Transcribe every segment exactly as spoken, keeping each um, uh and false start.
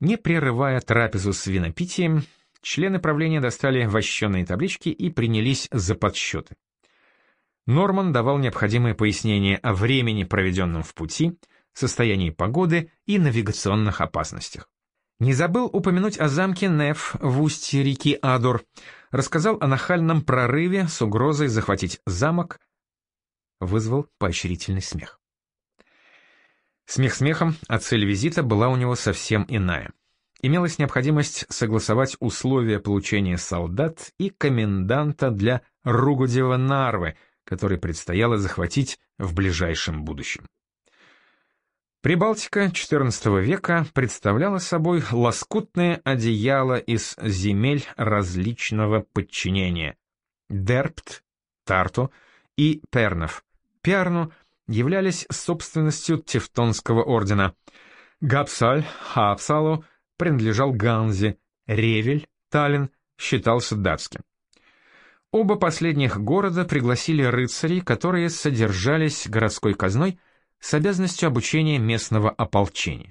Не прерывая трапезу с винопитием, члены правления достали вощеные таблички и принялись за подсчеты. Норман давал необходимые пояснения о времени, проведенном в пути, состоянии погоды и навигационных опасностях. Не забыл упомянуть о замке Неф в устье реки Адор, рассказал о нахальном прорыве с угрозой захватить замок, вызвал поощрительный смех. Смех смехом, а цель визита была у него совсем иная. Имелась необходимость согласовать условия получения солдат и коменданта для Ругудева Нарвы, который предстояло захватить в ближайшем будущем. Прибалтика четырнадцатого века представляла собой лоскутное одеяло из земель различного подчинения. Дерпт, Тарту и Пернов, Пярну являлись собственностью Тевтонского ордена. Гапсаль, Хапсалу принадлежал Ганзе, Ревель, Таллин считался датским. Оба последних города пригласили рыцарей, которые содержались городской казной с обязанностью обучения местного ополчения.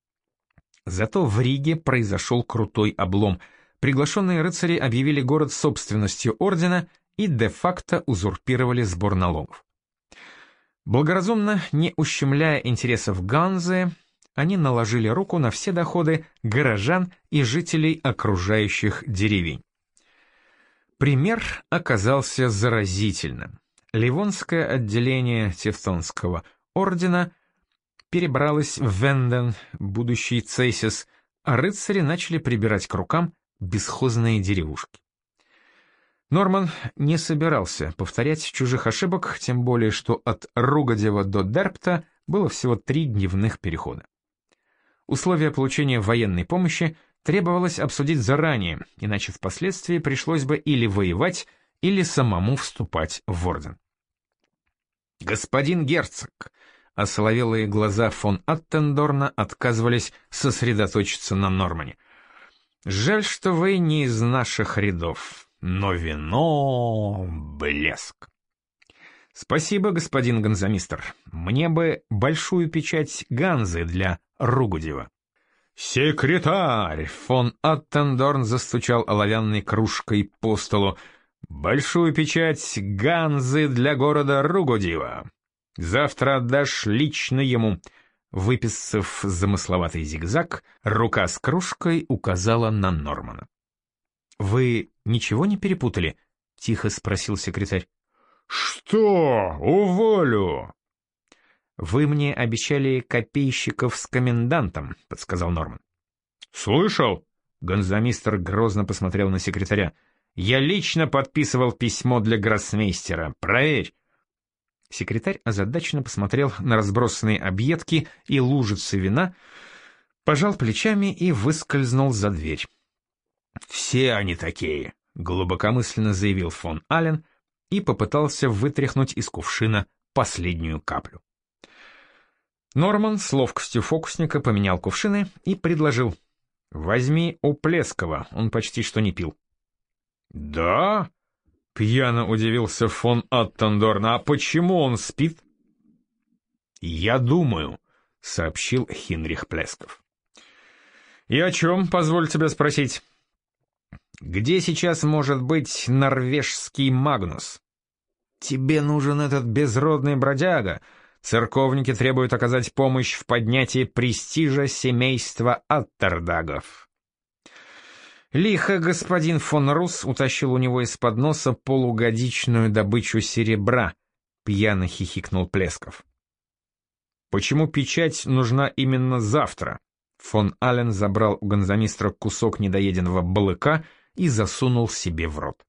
Зато в Риге произошел крутой облом. Приглашенные рыцари объявили город собственностью ордена и де-факто узурпировали сбор налогов. Благоразумно, не ущемляя интересов Ганзы, они наложили руку на все доходы горожан и жителей окружающих деревень. Пример оказался заразительным. Ливонское отделение Тевтонского ордена перебралось в Венден, будущий Цейсис, а рыцари начали прибирать к рукам бесхозные деревушки. Норман не собирался повторять чужих ошибок, тем более что от Ругодева до Дерпта было всего три дневных перехода. Условия получения военной помощи требовалось обсудить заранее, иначе впоследствии пришлось бы или воевать, или самому вступать в орден. «Господин герцог!» — осоловелые глаза фон Аттендорна отказывались сосредоточиться на Нормане. «Жаль, что вы не из наших рядов, но вино — блеск!» «Спасибо, господин ганзамистр. Мне бы большую печать Ганзы для Ругудева». «Секретарь!» — фон Аттендорн застучал оловянной кружкой по столу. «Большую печать Ганзы для города Ругудева. Завтра отдашь лично ему». Выписав замысловатый зигзаг, рука с кружкой указала на Нормана. «Вы ничего не перепутали?» — тихо спросил секретарь. «Что? Уволю!» «Вы мне обещали копейщиков с комендантом», — подсказал Норман. «Слышал?» — ганзамистр грозно посмотрел на секретаря. «Я лично подписывал письмо для гроссмейстера. Проверь». Секретарь озадаченно посмотрел на разбросанные объедки и лужицы вина, пожал плечами и выскользнул за дверь. «Все они такие», — глубокомысленно заявил фон Аллен и попытался вытряхнуть из кувшина последнюю каплю. Норман с ловкостью фокусника поменял кувшины и предложил: «Возьми у Плескова, он почти что не пил». «Да?» — пьяно удивился фон Аттендорн. «А почему он спит?» «Я думаю», — сообщил Хинрих Плесков. «И о чем, позволь тебя спросить?» «Где сейчас может быть норвежский Магнус?» «Тебе нужен этот безродный бродяга. Церковники требуют оказать помощь в поднятии престижа семейства Аттердагов». Лихо господин фон Рус утащил у него из-под носа полугодичную добычу серебра, пьяно хихикнул Плесков. «Почему печать нужна именно завтра?» Фон Аллен забрал у ганзамистра кусок недоеденного балыка и засунул себе в рот.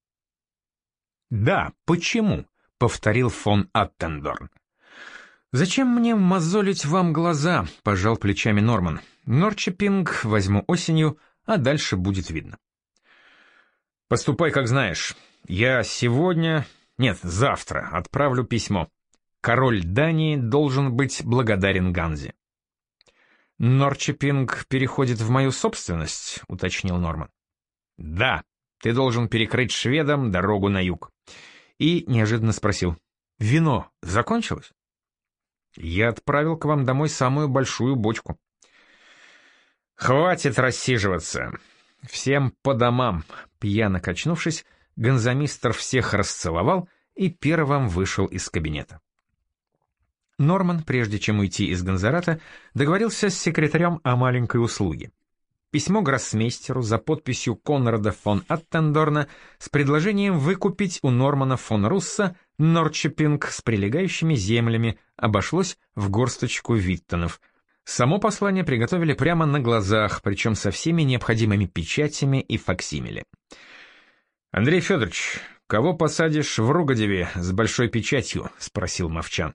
«Да, почему?» — повторил фон Аттендорн. «Зачем мне мозолить вам глаза?» — пожал плечами Норман. «Норчепинг возьму осенью, а дальше будет видно». «Поступай, как знаешь. Я сегодня... Нет, завтра отправлю письмо. Король Дании должен быть благодарен Ганзе». «Норчепинг переходит в мою собственность», — уточнил Норман. «Да, ты должен перекрыть шведам дорогу на юг». И неожиданно спросил: «Вино закончилось?» «Я отправил к вам домой самую большую бочку». «Хватит рассиживаться! Всем по домам!» Пьяно качнувшись, гонзамистр всех расцеловал и первым вышел из кабинета. Норман, прежде чем уйти из Гонзарата, договорился с секретарем о маленькой услуге. Письмо гроссмейстеру за подписью Конрада фон Аттендорна с предложением выкупить у Нормана фон Русса Норрчепинг с прилегающими землями обошлось в горсточку виттонов. Само послание приготовили прямо на глазах, причем со всеми необходимыми печатями и факсимиле. «Андрей Федорович, кого посадишь в Ругодеве с большой печатью?» — спросил Мовчан.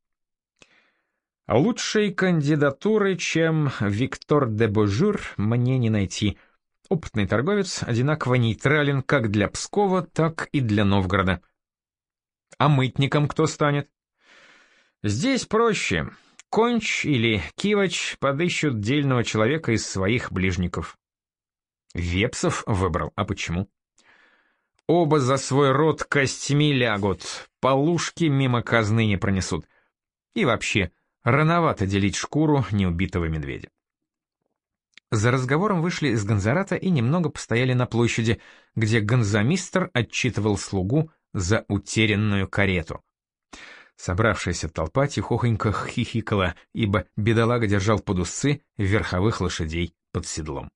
«Лучшей кандидатуры, чем Виктор де Божур, мне не найти. Опытный торговец, одинаково нейтрален как для Пскова, так и для Новгорода». «А мытником кто станет?» «Здесь проще. Конч или Кивач подыщут дельного человека из своих ближников». «Вепсов выбрал, а почему?» «Оба за свой род костьми лягут, полушки мимо казны не пронесут. И вообще, рановато делить шкуру неубитого медведя». За разговором вышли из Гонзарата и немного постояли на площади, где гонзамистр отчитывал слугу за утерянную карету. Собравшаяся толпа тихохонько хихикала, ибо бедолага держал под усы верховых лошадей под седлом.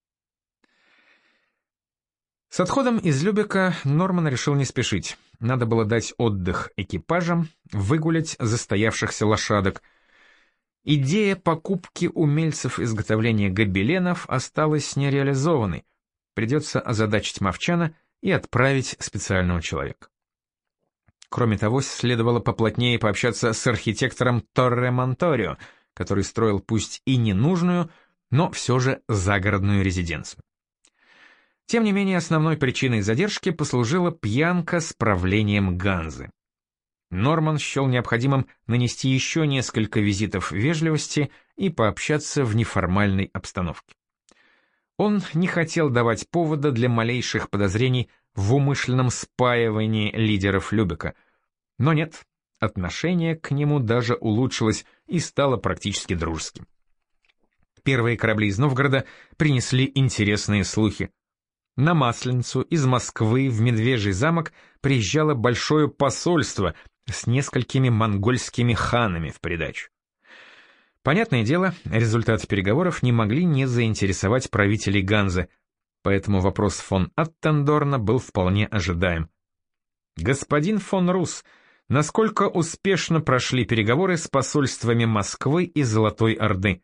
С отходом из Любека Норман решил не спешить. Надо было дать отдых экипажам, выгулять застоявшихся лошадок. Идея покупки умельцев изготовления гобеленов осталась нереализованной. Придется озадачить Мовчана и отправить специального человека. Кроме того, следовало поплотнее пообщаться с архитектором Торре Монторио, который строил пусть и ненужную, но все же загородную резиденцию. Тем не менее, основной причиной задержки послужила пьянка с правлением Ганзы. Норман счел необходимым нанести еще несколько визитов вежливости и пообщаться в неформальной обстановке. Он не хотел давать повода для малейших подозрений в умышленном спаивании лидеров Любека. Но нет, отношение к нему даже улучшилось и стало практически дружеским. Первые корабли из Новгорода принесли интересные слухи. На Масленицу из Москвы в Медвежий замок приезжало большое посольство с несколькими монгольскими ханами в придачу. Понятное дело, результаты переговоров не могли не заинтересовать правителей Ганзы, поэтому вопрос фон Аттендорна был вполне ожидаем. «Господин фон Рус, насколько успешно прошли переговоры с посольствами Москвы и Золотой Орды?»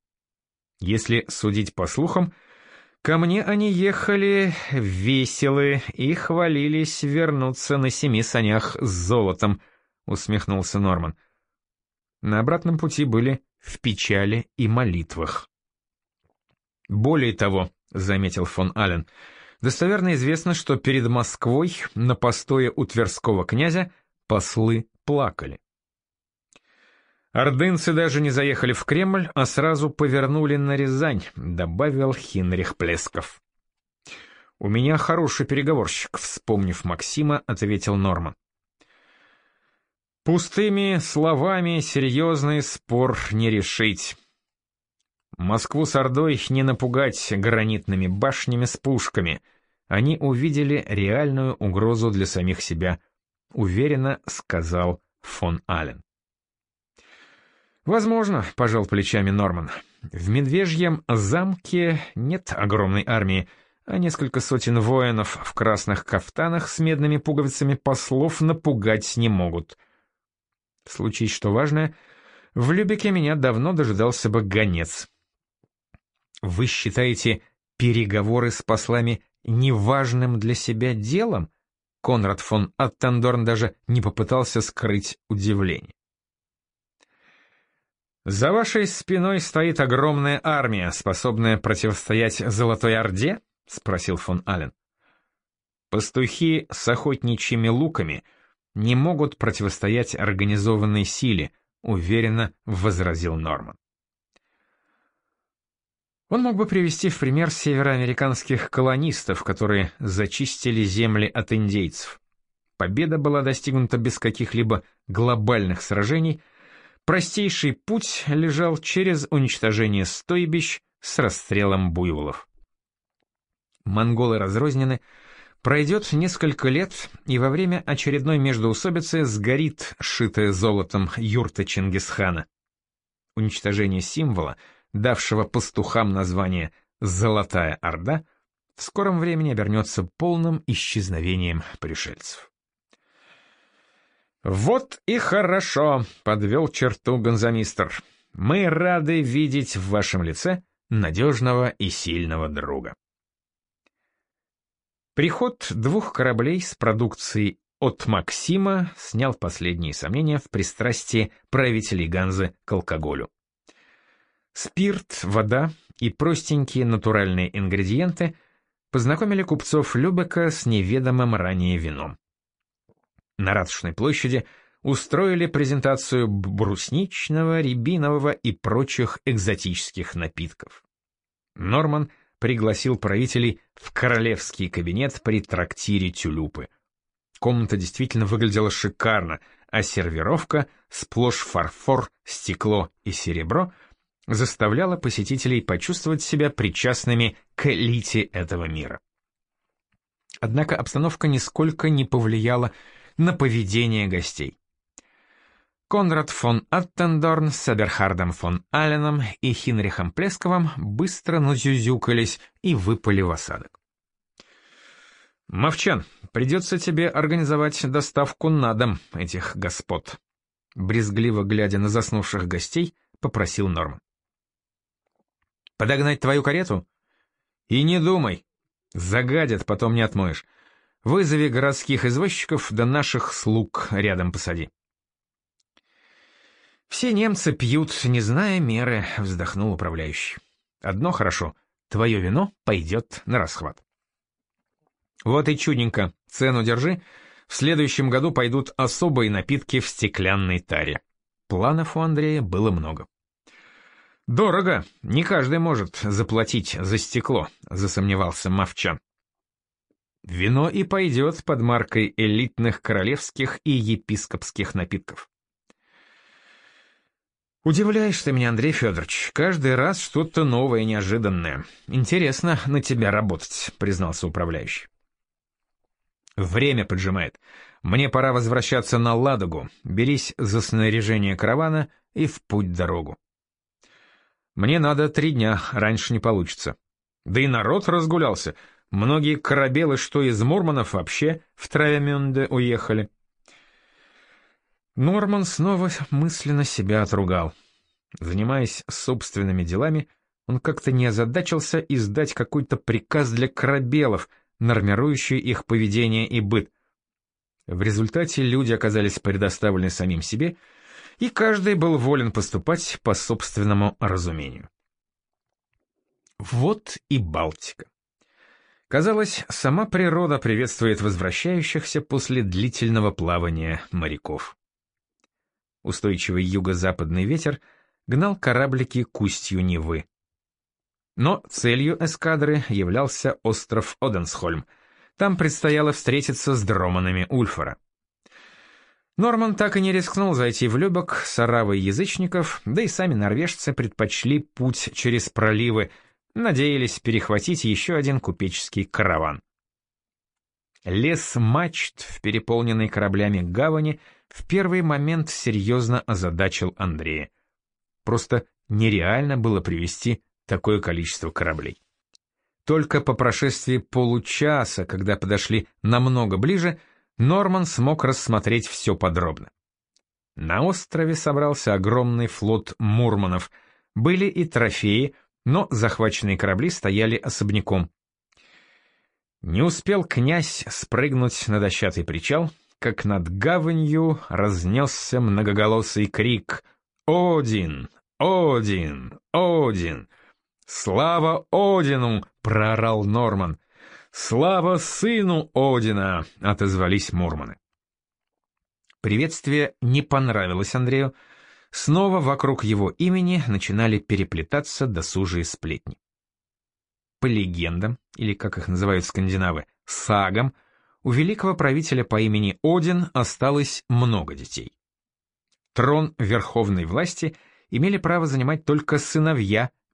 Если судить по слухам, ко мне они ехали веселы и хвалились вернуться на семи санях с золотом, усмехнулся Норман. На обратном пути были в печали и молитвах. Более того, заметил фон Ален, достоверно известно, что перед Москвой на постое у тверского князя послы плакали. Ордынцы даже не заехали в Кремль, а сразу повернули на Рязань, добавил Хинрих Плесков. «У меня хороший переговорщик», — вспомнив Максима, ответил Норман. «Пустыми словами серьезный спор не решить. Москву с Ордой не напугать гранитными башнями с пушками. Они увидели реальную угрозу для самих себя», — уверенно сказал фон Ален. «Возможно», — пожал плечами Норман. «В Медвежьем замке нет огромной армии, а несколько сотен воинов в красных кафтанах с медными пуговицами послов напугать не могут. Случись что важное, в Любеке меня давно дожидался бы гонец». «Вы считаете переговоры с послами неважным для себя делом?» Конрад фон Аттендорн даже не попытался скрыть удивление. «За вашей спиной стоит огромная армия, способная противостоять Золотой Орде?» — спросил фон Ален. «Пастухи с охотничьими луками не могут противостоять организованной силе», — уверенно возразил Норман. Он мог бы привести в пример североамериканских колонистов, которые зачистили земли от индейцев. Победа была достигнута без каких-либо глобальных сражений. Простейший путь лежал через уничтожение стойбищ, с расстрелом буйволов. Монголы разрознены, пройдет несколько лет, и во время очередной междоусобицы сгорит шитая золотом юрта Чингисхана. Уничтожение символа, давшего пастухам название «Золотая Орда», в скором времени обернется полным исчезновением пришельцев. «Вот и хорошо», — подвел черту гонзамистр. «Мы рады видеть в вашем лице надежного и сильного друга». Приход двух кораблей с продукцией от Максима снял последние сомнения в пристрастии правителей Ганзы к алкоголю. Спирт, вода и простенькие натуральные ингредиенты познакомили купцов Любека с неведомым ранее вином. На Ратушной площади устроили презентацию брусничного, рябинового и прочих экзотических напитков. Норман пригласил правителей в королевский кабинет при трактире «Тюлюпы». Комната действительно выглядела шикарно, а сервировка, сплошь фарфор, стекло и серебро, заставляла посетителей почувствовать себя причастными к элите этого мира. Однако обстановка нисколько не повлияла на поведение гостей. Конрад фон Аттендорн с Эберхардом фон Аленом и Хинрихом Плесковым быстро назюзюкались и выпали в осадок. «Мовчан, придется тебе организовать доставку на дом этих господ», — брезгливо глядя на заснувших гостей, попросил Норман. «Подогнать твою карету? И не думай. Загадят, потом не отмоешь. Вызови городских извозчиков, да наших слуг рядом посади». «Все немцы пьют, не зная меры», — вздохнул управляющий. «Одно хорошо, твое вино пойдет на расхват». «Вот и чудненько, цену держи. В следующем году пойдут особые напитки в стеклянной таре». Планов у Андрея было много. «Дорого, не каждый может заплатить за стекло», — засомневался Мовчан. «Вино и пойдет под маркой элитных королевских и епископских напитков». «Удивляешь ты меня, Андрей Федорович, каждый раз что-то новое, неожиданное. Интересно на тебя работать», — признался управляющий. «Время поджимает. Мне пора возвращаться на Ладогу. Берись за снаряжение каравана и в путь-дорогу». «Мне надо три дня, раньше не получится». «Да и народ разгулялся. Многие корабелы, что из Мурманов, вообще в Травемюнде уехали». Норман снова мысленно себя отругал. Занимаясь собственными делами, он как-то не озадачился издать какой-то приказ для корабелов, нормирующий их поведение и быт. В результате люди оказались предоставлены самим себе, и каждый был волен поступать по собственному разумению. Вот и Балтика. Казалось, сама природа приветствует возвращающихся после длительного плавания моряков. Устойчивый юго-западный ветер гнал кораблики к устью Невы. Но целью эскадры являлся остров Оденсхольм. Там предстояло встретиться с дроманами Ульфара. Норман так и не рискнул зайти в Любек с оравой язычников, да и сами норвежцы предпочли путь через проливы, надеялись перехватить еще один купеческий караван. Лес мачт в переполненной кораблями гавани в первый момент серьезно озадачил Андрея. Просто нереально было привести такое количество кораблей. Только по прошествии получаса, когда подошли намного ближе, Норман смог рассмотреть все подробно. На острове собрался огромный флот мурманов, были и трофеи, но захваченные корабли стояли особняком. Не успел князь спрыгнуть на дощатый причал, как над гаванью разнесся многоголосый крик «Один! Один! Один!» «Слава Одину!» — проорал Норман. «Слава сыну Одина!» — отозвались мурманы. Приветствие не понравилось Андрею. Снова вокруг его имени начинали переплетаться досужие сплетни. По легендам, или как их называют скандинавы, сагам, у великого правителя по имени Один осталось много детей. Трон верховной власти имели право занимать только сыновья,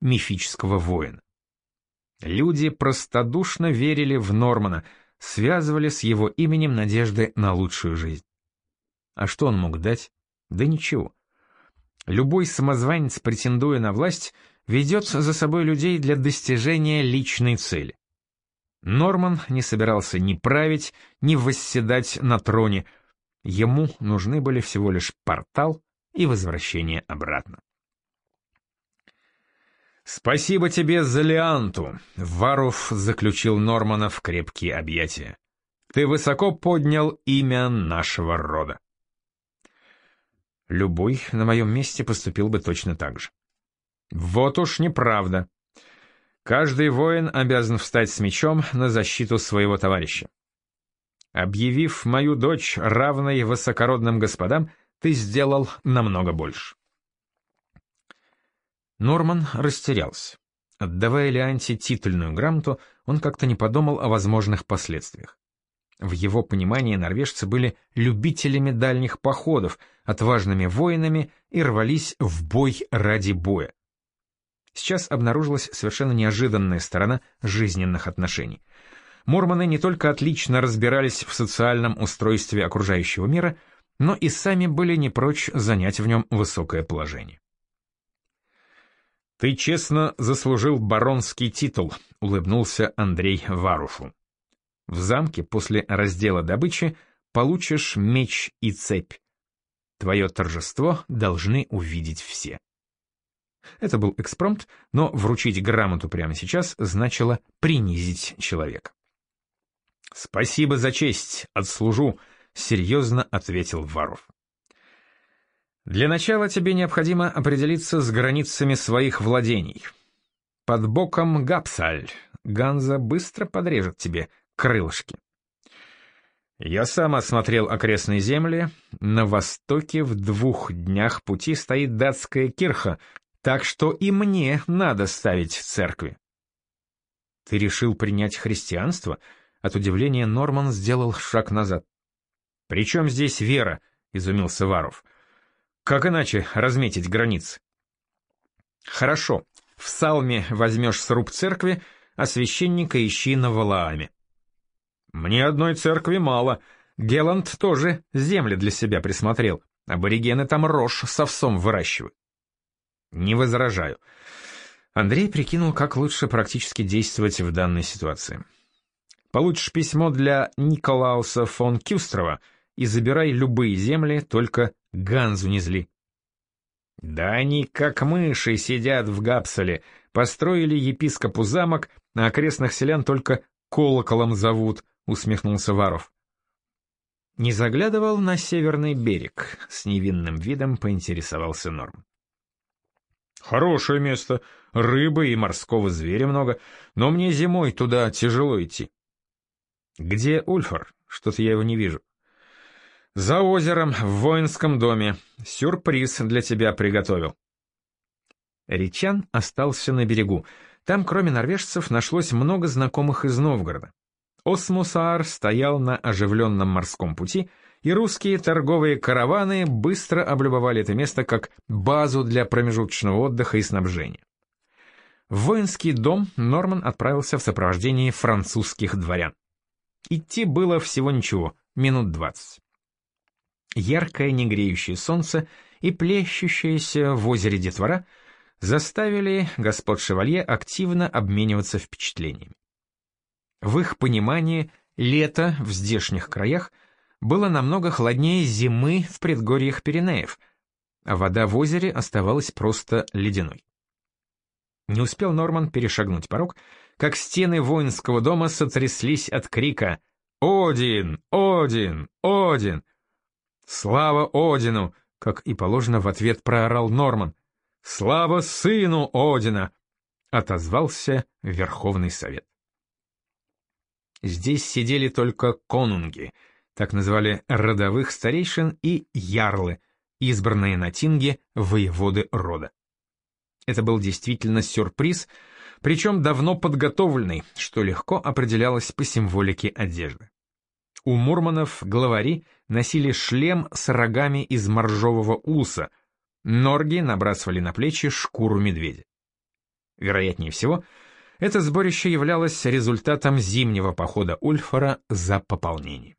мифического воина. Люди простодушно верили в Нормана, связывали с его именем надежды на лучшую жизнь. А что он мог дать? Да ничего. Любой самозванец, претендуя на власть, ведет за собой людей для достижения личной цели. Норман не собирался ни править, ни восседать на троне. Ему нужны были всего лишь портал и возвращение обратно. «Спасибо тебе за Лианту», — Варуф заключил Нормана в крепкие объятия. «Ты высоко поднял имя нашего рода». Любой на моем месте поступил бы точно так же. Вот уж неправда. Каждый воин обязан встать с мечом на защиту своего товарища. Объявив мою дочь равной высокородным господам, ты сделал намного больше. Норман растерялся. Отдавая Лианте титульную грамоту, он как-то не подумал о возможных последствиях. В его понимании норвежцы были любителями дальних походов, отважными воинами и рвались в бой ради боя. Сейчас обнаружилась совершенно неожиданная сторона жизненных отношений. Мормоны не только отлично разбирались в социальном устройстве окружающего мира, но и сами были не прочь занять в нем высокое положение. «Ты честно заслужил баронский титул», — улыбнулся Андрей Варуфу. «В замке после раздела добычи получишь меч и цепь. Твое торжество должны увидеть все». Это был экспромт, но вручить грамоту прямо сейчас значило принизить человека. «Спасибо за честь, отслужу», — серьезно ответил Варуф. «Для начала тебе необходимо определиться с границами своих владений. Под боком Гапсаль. Ганза быстро подрежет тебе крылышки. Я сам осмотрел окрестные земли. На востоке в двух днях пути стоит датская кирха, так что и мне надо ставить церкви». «Ты решил принять христианство?» От удивления Норман сделал шаг назад. «При чем здесь вера?» — изумился Варуф. «Как иначе разметить границы?» «Хорошо, в Салме возьмешь сруб церкви, а священника ищи на Валааме». «Мне одной церкви мало. Геланд тоже земли для себя присмотрел. Аборигены там рожь с овсом выращивают». «Не возражаю». Андрей прикинул, как лучше практически действовать в данной ситуации. «Получишь письмо для Николауса фон Кюстрова и забирай любые земли, только Ганзу не зли». «Да они как мыши сидят в Гапсале, построили епископу замок, а окрестных селян только колоколом зовут», — усмехнулся Варуф. «Не заглядывал на северный берег?» — с невинным видом поинтересовался Норм. «Хорошее место, рыбы и морского зверя много, но мне зимой туда тяжело идти». «Где Ульфар? Что-то я его не вижу». «За озером, в воинском доме. Сюрприз для тебя приготовил». Речан остался на берегу. Там, кроме норвежцев, нашлось много знакомых из Новгорода. Осмусаар стоял на оживленном морском пути, и русские торговые караваны быстро облюбовали это место как базу для промежуточного отдыха и снабжения. В воинский дом Норман отправился в сопровождении французских дворян. Идти было всего ничего, минут двадцать. Яркое негреющее солнце и плещущаяся в озере детвора заставили господ шевалье активно обмениваться впечатлениями. В их понимании лето в здешних краях было намного холоднее зимы в предгорьях Пиренеев, а вода в озере оставалась просто ледяной. Не успел Норман перешагнуть порог, как стены воинского дома сотряслись от крика «Один! Один! Один!». «Слава Одину!» — как и положено в ответ проорал Норман. «Слава сыну Одина!» — отозвался Верховный Совет. Здесь сидели только конунги, так называли родовых старейшин, и ярлы, избранные на тинге воеводы рода. Это был действительно сюрприз, причем давно подготовленный, что легко определялось по символике одежды. У мурманов главари носили шлем с рогами из моржового уса, норги набрасывали на плечи шкуру медведя. Вероятнее всего, это сборище являлось результатом зимнего похода Ульфара за пополнением.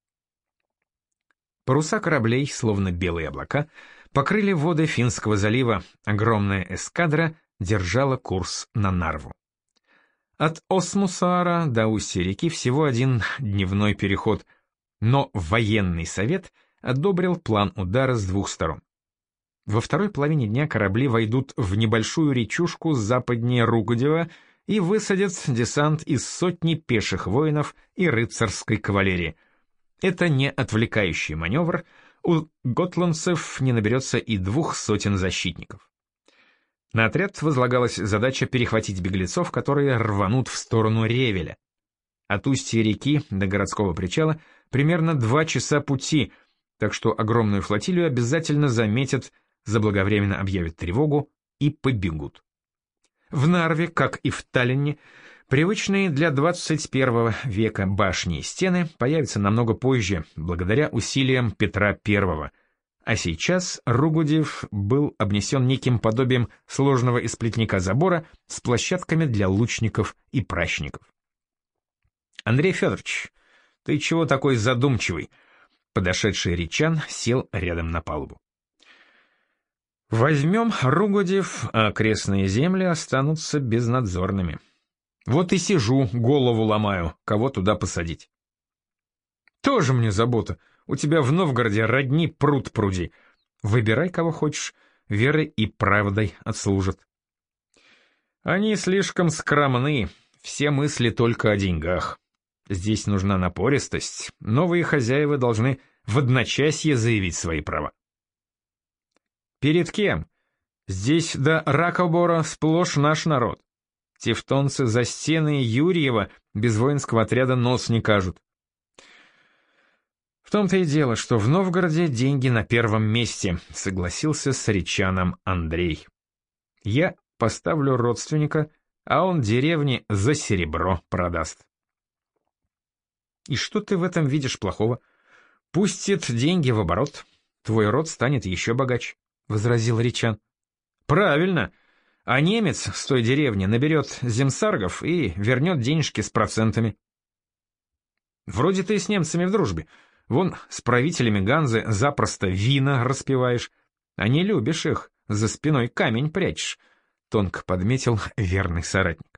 Паруса кораблей, словно белые облака, покрыли воды Финского залива, огромная эскадра держала курс на Нарву. От Осмусаара до устья реки всего один дневной переход, но военный совет одобрил план удара с двух сторон. Во второй половине дня корабли войдут в небольшую речушку западнее Ругудева и высадят десант из сотни пеших воинов и рыцарской кавалерии. Это не отвлекающий маневр, у готландцев не наберется и двух сотен защитников. На отряд возлагалась задача перехватить беглецов, которые рванут в сторону Ревеля. От устья реки до городского причала примерно два часа пути, так что огромную флотилию обязательно заметят, заблаговременно объявят тревогу и побегут. В Нарве, как и в Таллине, привычные для двадцать первого века башни и стены появятся намного позже, благодаря усилиям Петра Первого. А сейчас Ругудев был обнесен неким подобием сложного из плетника забора с площадками для лучников и пращников. «Андрей Федорович, ты чего такой задумчивый?» Подошедший Ричан сел рядом на палубу. «Возьмем Ругудев, а окрестные земли останутся безнадзорными. Вот и сижу, голову ломаю, кого туда посадить». «Тоже мне забота. У тебя в Новгороде родни пруд пруди. Выбирай, кого хочешь, верой и правдой отслужат». «Они слишком скромны, все мысли только о деньгах. Здесь нужна напористость, новые хозяева должны в одночасье заявить свои права». «Перед кем? Здесь до Ракобора сплошь наш народ. Тевтонцы за стены Юрьева без воинского отряда нос не кажут». «В том-то и дело, что в Новгороде деньги на первом месте», — согласился с Ричаном Андрей. «Я поставлю родственника, а он деревни за серебро продаст». «И что ты в этом видишь плохого? Пустит деньги в оборот, твой род станет еще богаче», — возразил Ричан. «Правильно, а немец с той деревни наберет земсаргов и вернет денежки с процентами». «Вроде ты с немцами в дружбе. Вон с правителями Ганзы запросто вина распиваешь, а не любишь их, за спиной камень прячешь», — тонко подметил верный соратник.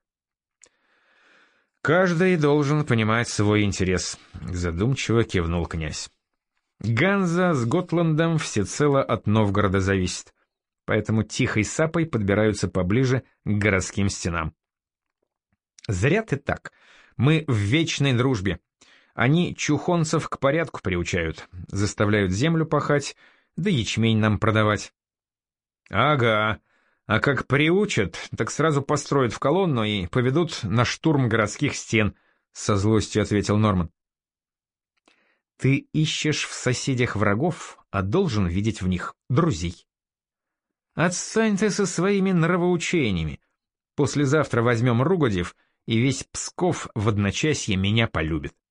«Каждый должен понимать свой интерес», — задумчиво кивнул князь. «Ганза с Готландом всецело от Новгорода зависит, поэтому тихой сапой подбираются поближе к городским стенам». «Зря ты так. Мы в вечной дружбе. Они чухонцев к порядку приучают, заставляют землю пахать, да ячмень нам продавать». «Ага, а как приучат, так сразу построят в колонну и поведут на штурм городских стен», — со злостью ответил Норман. «Ты ищешь в соседях врагов, а должен видеть в них друзей. Отстань ты со своими нравоучениями. Послезавтра возьмем Ругудев, и весь Псков в одночасье меня полюбит».